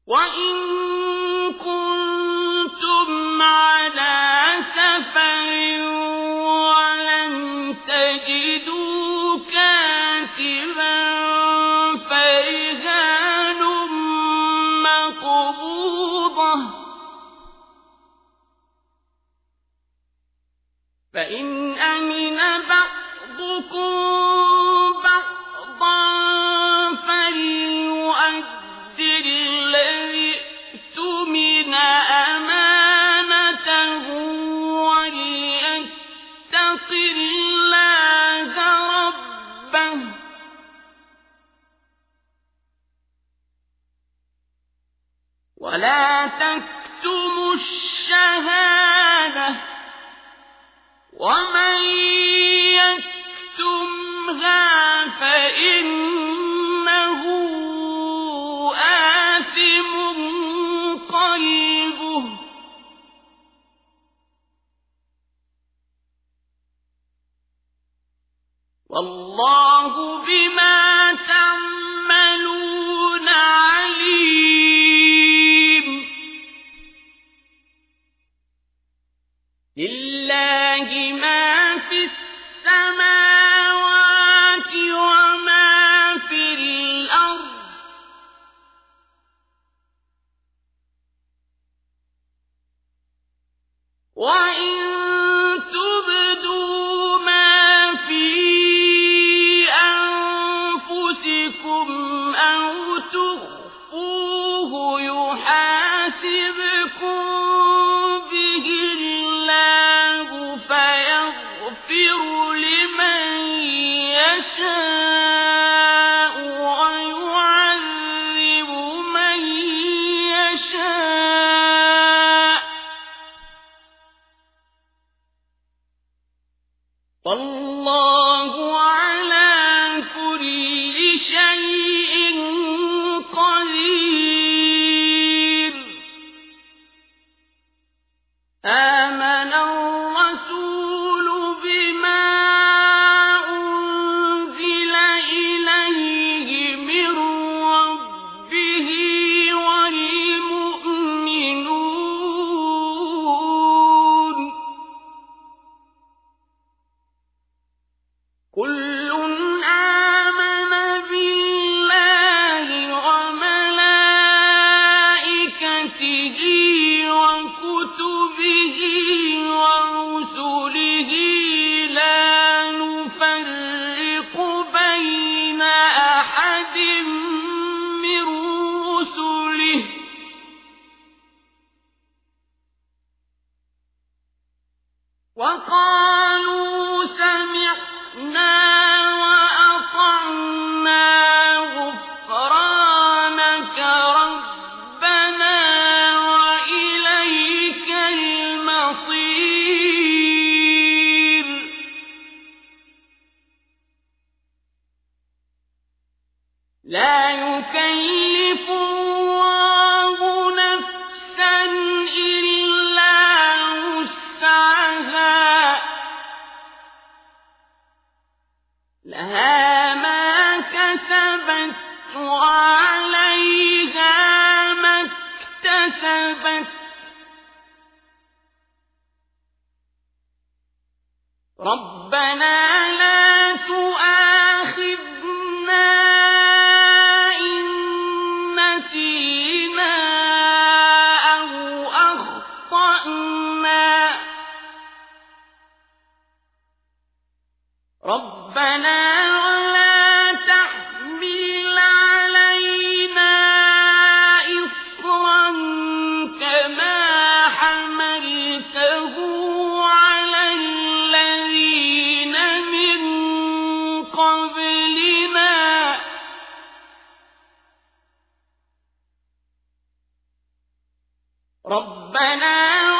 وإن كنتم على سفر ولم تجدوا كاتبا فرهان مقبوضة فإن أمن بعضكم بعضا فليؤد الذي اؤتمن أمانته وليتق الله ربه ولا تكتموا الشهادة ومن يكتمها فإنه آثم قلبه والله بما تعملون عليم لله ما في السماوات وما في الأرض وإن تبدوا ما في أنفسكم أو تخفوه يحاسبكم به الله فيغفر لمن يشاء ويعذب من يشاء والله على كل شيء قدير آمن الرسول بما أنزل إليه من ربه والمؤمنون كل آمن بالله وملائكته وكتبه ورسله لا نفرق بين أحد من رسله وقالوا سمعنا وأطعنا غفرانك ربنا وإليك المصير لا يكلف الله نفسا إلا وسعها لها ما كسبت وعليها ما اكتسبت ربنا لا تؤاخذنا إن نسينا أو أخطأنا ربنا ولا تحمل علينا إصرا كما حملته على الذين من قبلنا ربنا